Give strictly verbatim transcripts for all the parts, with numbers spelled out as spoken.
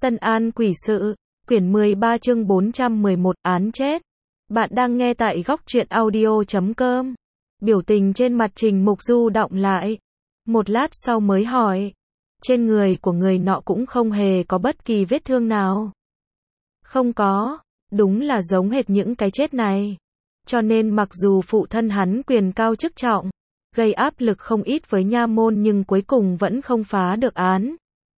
Tân An quỷ sự, quyển mười ba chương bốn trăm mười một, án chết. Bạn đang nghe tại góc truyện audio chấm com. Biểu tình trên mặt Trình Mục Du đọng lại. Một lát sau mới hỏi. Trên người của người nọ cũng không hề có bất kỳ vết thương nào. Không có, đúng là giống hệt những cái chết này. Cho nên mặc dù phụ thân hắn quyền cao chức trọng, gây áp lực không ít với nha môn nhưng cuối cùng vẫn không phá được án.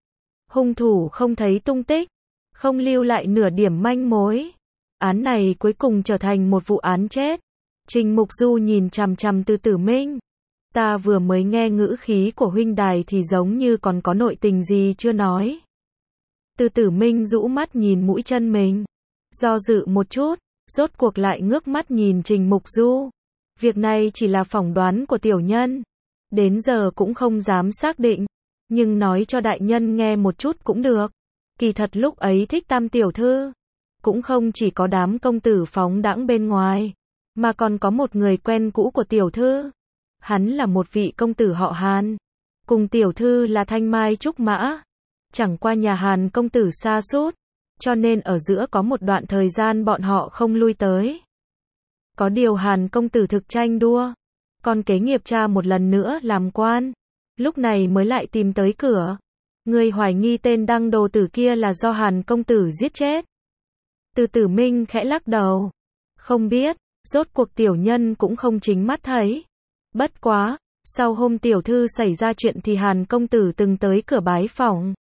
Hung thủ không thấy tung tích, không lưu lại nửa điểm manh mối. Án này cuối cùng trở thành một vụ án chết. Trình Mục Du nhìn chằm chằm Từ Tử Minh. Ta vừa mới nghe ngữ khí của huynh đài thì giống như còn có nội tình gì chưa nói. Từ Tử Minh rũ mắt nhìn mũi chân mình. Do dự một chút, rốt cuộc lại ngước mắt nhìn Trình Mục Du. Việc này chỉ là phỏng đoán của tiểu nhân. Đến giờ cũng không dám xác định. Nhưng nói cho đại nhân nghe một chút cũng được. Kỳ thật lúc ấy thích Tam tiểu thư. Cũng không chỉ có đám công tử phóng đãng bên ngoài. Mà còn có một người quen cũ của tiểu thư. Hắn là một vị công tử họ Hàn. Cùng tiểu thư là thanh mai trúc mã. Chẳng qua nhà Hàn công tử xa sút. Cho nên ở giữa có một đoạn thời gian bọn họ không lui tới. Có điều Hàn công tử thực tranh đua. Còn kế nghiệp cha một lần nữa làm quan. Lúc này mới lại tìm tới cửa. Người hoài nghi tên đăng đồ tử kia là do Hàn công tử giết chết. Từ Tử Minh khẽ lắc đầu. Không biết, rốt cuộc tiểu nhân cũng không chính mắt thấy. Bất quá, sau hôm tiểu thư xảy ra chuyện thì Hàn công tử từng tới cửa bái phỏng.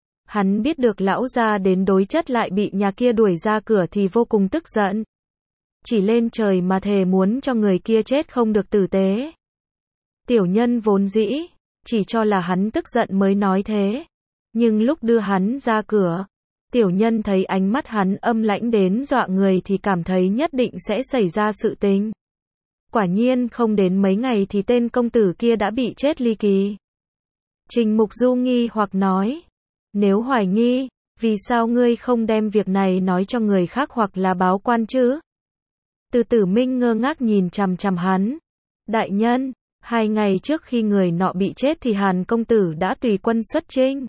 Hắn biết được lão gia đến đối chất lại bị nhà kia đuổi ra cửa thì vô cùng tức giận. Chỉ lên trời mà thề muốn cho người kia chết không được tử tế. Tiểu nhân vốn dĩ chỉ cho là hắn tức giận mới nói thế. Nhưng lúc đưa hắn ra cửa, tiểu nhân thấy ánh mắt hắn âm lãnh đến dọa người thì cảm thấy nhất định sẽ xảy ra sự tình. Quả nhiên không đến mấy ngày thì tên công tử kia đã bị chết ly kỳ. Trình Mục Du nghi hoặc nói. Nếu hoài nghi, vì sao ngươi không đem việc này nói cho người khác hoặc là báo quan chứ? Từ Tử Minh ngơ ngác nhìn chằm chằm hắn. Đại nhân, hai ngày trước khi người nọ bị chết thì Hàn công tử đã tùy quân xuất chinh.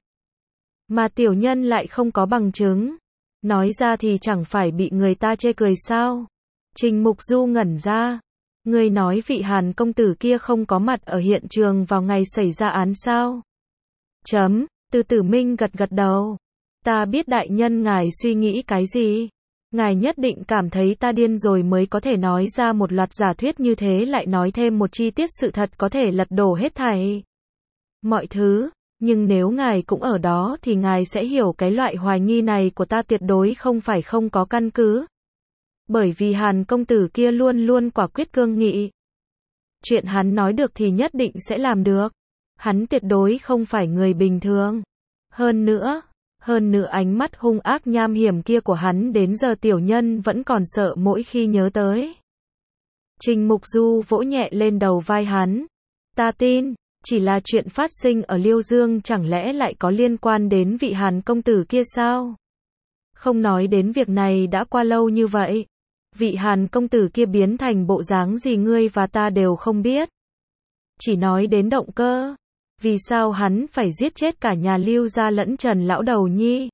Mà tiểu nhân lại không có bằng chứng. Nói ra thì chẳng phải bị người ta chê cười sao? Trình Mục Du ngẩn ra. Ngươi nói vị Hàn công tử kia không có mặt ở hiện trường vào ngày xảy ra án sao? Chấm, Từ Tử Minh gật gật đầu. Ta biết đại nhân ngài suy nghĩ cái gì. Ngài nhất định cảm thấy ta điên rồi mới có thể nói ra một loạt giả thuyết như thế, lại nói thêm một chi tiết sự thật có thể lật đổ hết thảy mọi thứ. Nhưng nếu ngài cũng ở đó thì ngài sẽ hiểu cái loại hoài nghi này của ta tuyệt đối không phải không có căn cứ. Bởi vì Hàn công tử kia luôn luôn quả quyết cương nghị. Chuyện hắn nói được thì nhất định sẽ làm được. Hắn tuyệt đối không phải người bình thường. Hơn nữa, hơn nữa ánh mắt hung ác nham hiểm kia của hắn đến giờ tiểu nhân vẫn còn sợ mỗi khi nhớ tới. Trình Mục Du vỗ nhẹ lên đầu vai hắn. Ta tin, chỉ là chuyện phát sinh ở Liêu Dương chẳng lẽ lại có liên quan đến vị Hàn công tử kia sao? Không nói đến việc này đã qua lâu như vậy. Vị Hàn công tử kia biến thành bộ dáng gì ngươi và ta đều không biết. Chỉ nói đến động cơ. Vì sao hắn phải giết chết cả nhà Lưu gia lẫn Trần lão đầu nhi?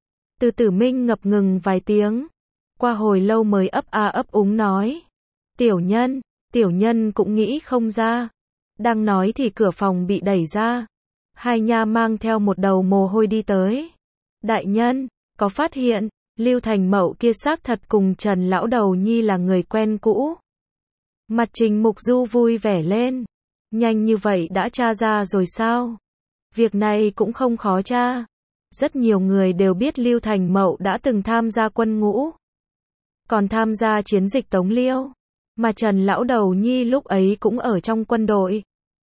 Từ Tử Minh ngập ngừng vài tiếng. Qua hồi lâu mới ấp a ấp úng nói. Tiểu nhân, tiểu nhân cũng nghĩ không ra. Đang nói thì cửa phòng bị đẩy ra. Hai nha mang theo một đầu mồ hôi đi tới. Đại nhân, có phát hiện, Lưu Thành Mậu kia xác thật cùng Trần lão đầu nhi là người quen cũ. Mặt Trình Mục Du vui vẻ lên. Nhanh như vậy đã tra ra rồi sao? Việc này cũng không khó tra. Rất nhiều người đều biết Lưu Thành Mậu đã từng tham gia quân ngũ. Còn tham gia chiến dịch Tống Liêu. Mà Trần lão đầu nhi lúc ấy cũng ở trong quân đội.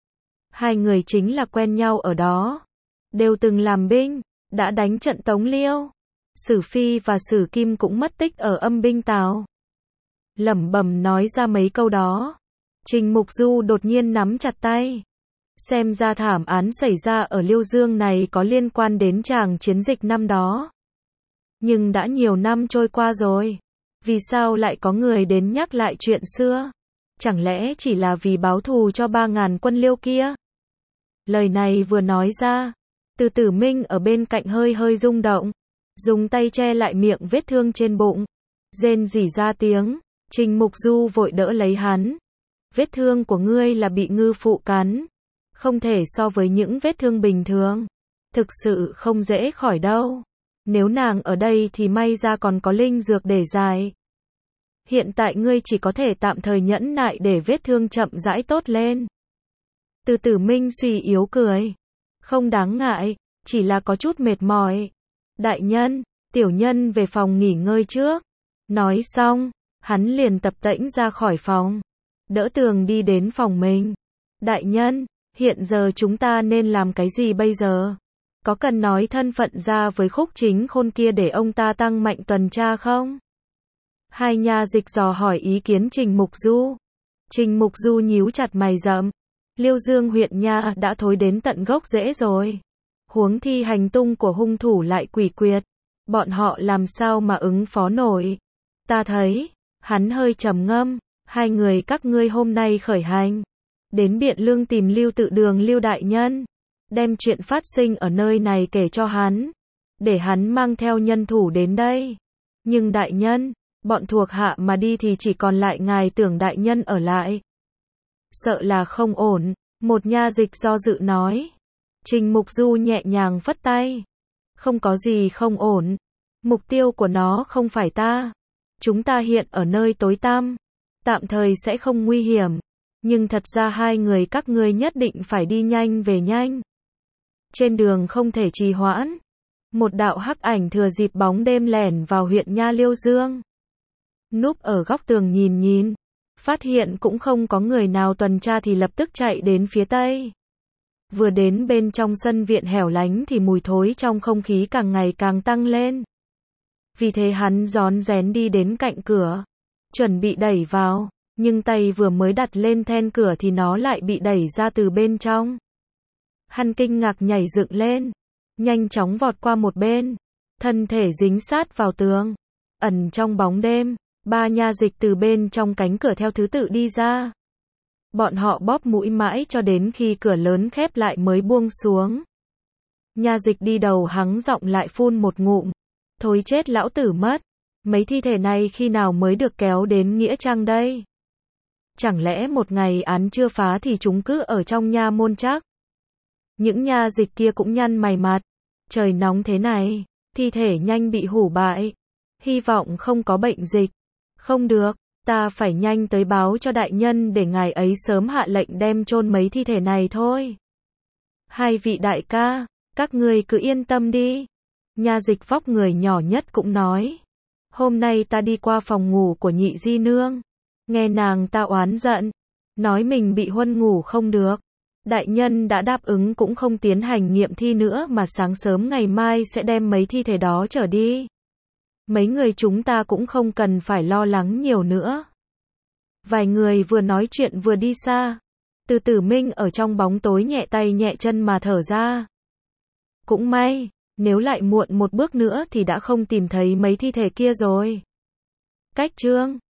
Hai người chính là quen nhau ở đó. Đều từng làm binh, đã đánh trận Tống Liêu. Sử Phi và Sử Kim cũng mất tích ở âm binh Tào. Lẩm bẩm nói ra mấy câu đó. Trình Mục Du đột nhiên nắm chặt tay. Xem ra thảm án xảy ra ở Liêu Dương này có liên quan đến tràng chiến dịch năm đó. Nhưng đã nhiều năm trôi qua rồi. Vì sao lại có người đến nhắc lại chuyện xưa? Chẳng lẽ chỉ là vì báo thù cho ba ngàn quân Liêu kia? Lời này vừa nói ra, Từ Tử Minh ở bên cạnh hơi hơi rung động. dùng tay che lại miệng vết thương trên bụng. Rên rỉ ra tiếng, Trình Mục Du vội đỡ lấy hắn. Vết thương của ngươi là bị ngư phụ cắn. Không thể so với những vết thương bình thường. Thực sự không dễ khỏi đâu. Nếu nàng ở đây thì may ra còn có linh dược để giải. Hiện tại ngươi chỉ có thể tạm thời nhẫn nại để vết thương chậm rãi tốt lên. Từ Tử Minh suy yếu cười. Không đáng ngại, chỉ là có chút mệt mỏi. Đại nhân, tiểu nhân về phòng nghỉ ngơi trước. Nói xong, hắn liền tập tễnh ra khỏi phòng. Đỡ Tường đi đến phòng mình. Đại nhân, hiện giờ chúng ta nên làm cái gì bây giờ? Có cần nói thân phận ra với Khúc Chính Khôn kia để ông ta tăng mạnh tuần tra không? Hai nha dịch dò hỏi ý kiến Trình Mục Du. Trình Mục Du nhíu chặt mày rậm. Liêu Dương huyện nha đã thối đến tận gốc rễ rồi. Huống thi hành tung của hung thủ lại quỷ quyệt. Bọn họ làm sao mà ứng phó nổi? Ta thấy, hắn hơi trầm ngâm, hai người các ngươi hôm nay khởi hành. Đến Biện Lương tìm Lưu Tự Đường Lưu đại nhân. Đem chuyện phát sinh ở nơi này kể cho hắn. Để hắn mang theo nhân thủ đến đây. Nhưng đại nhân, bọn thuộc hạ mà đi thì chỉ còn lại ngài Tưởng đại nhân ở lại. Sợ là không ổn, một nha dịch do dự nói. Trình Mục Du nhẹ nhàng phất tay. Không có gì không ổn. Mục tiêu của nó không phải ta. Chúng ta hiện ở nơi tối tăm. Tạm thời sẽ không nguy hiểm. Nhưng thật ra hai người các ngươi nhất định phải đi nhanh về nhanh. Trên đường không thể trì hoãn. Một đạo hắc ảnh thừa dịp bóng đêm lẻn vào huyện nha Liêu Dương. Núp ở góc tường nhìn nhìn. Phát hiện cũng không có người nào tuần tra thì lập tức chạy đến phía tây. Vừa đến bên trong sân viện hẻo lánh thì mùi thối trong không khí càng ngày càng tăng lên. Vì thế hắn rón rén đi đến cạnh cửa. Chuẩn bị đẩy vào. Nhưng tay vừa mới đặt lên then cửa thì nó lại bị đẩy ra từ bên trong. Hắn kinh ngạc nhảy dựng lên. Nhanh chóng vọt qua một bên. Thân thể dính sát vào tường. Ẩn trong bóng đêm. Ba nha dịch từ bên trong cánh cửa theo thứ tự đi ra. Bọn họ bóp mũi mãi cho đến khi cửa lớn khép lại mới buông xuống. Nha dịch đi đầu hắng giọng lại phun một ngụm. Thối chết lão tử mất. Mấy thi thể này khi nào mới được kéo đến Nghĩa Trang đây? Chẳng lẽ một ngày án chưa phá thì chúng cứ ở trong nha môn chắc? Những nha dịch kia cũng nhăn mày mặt. Trời nóng thế này, thi thể nhanh bị hủ bại. Hy vọng không có bệnh dịch. Không được, ta phải nhanh tới báo cho đại nhân để ngài ấy sớm hạ lệnh đem chôn mấy thi thể này thôi. Hai vị đại ca, các ngươi cứ yên tâm đi. Nha dịch vóc người nhỏ nhất cũng nói. Hôm nay ta đi qua phòng ngủ của nhị di nương. Nghe nàng ta oán giận. Nói mình bị huân ngủ không được. Đại nhân đã đáp ứng cũng không tiến hành nghiệm thi nữa mà sáng sớm ngày mai sẽ đem mấy thi thể đó trở đi. Mấy người chúng ta cũng không cần phải lo lắng nhiều nữa. Vài người vừa nói chuyện vừa đi xa. Từ Tử Minh ở trong bóng tối nhẹ tay nhẹ chân mà thở ra. Cũng may, nếu lại muộn một bước nữa thì đã không tìm thấy mấy thi thể kia rồi. Cách chương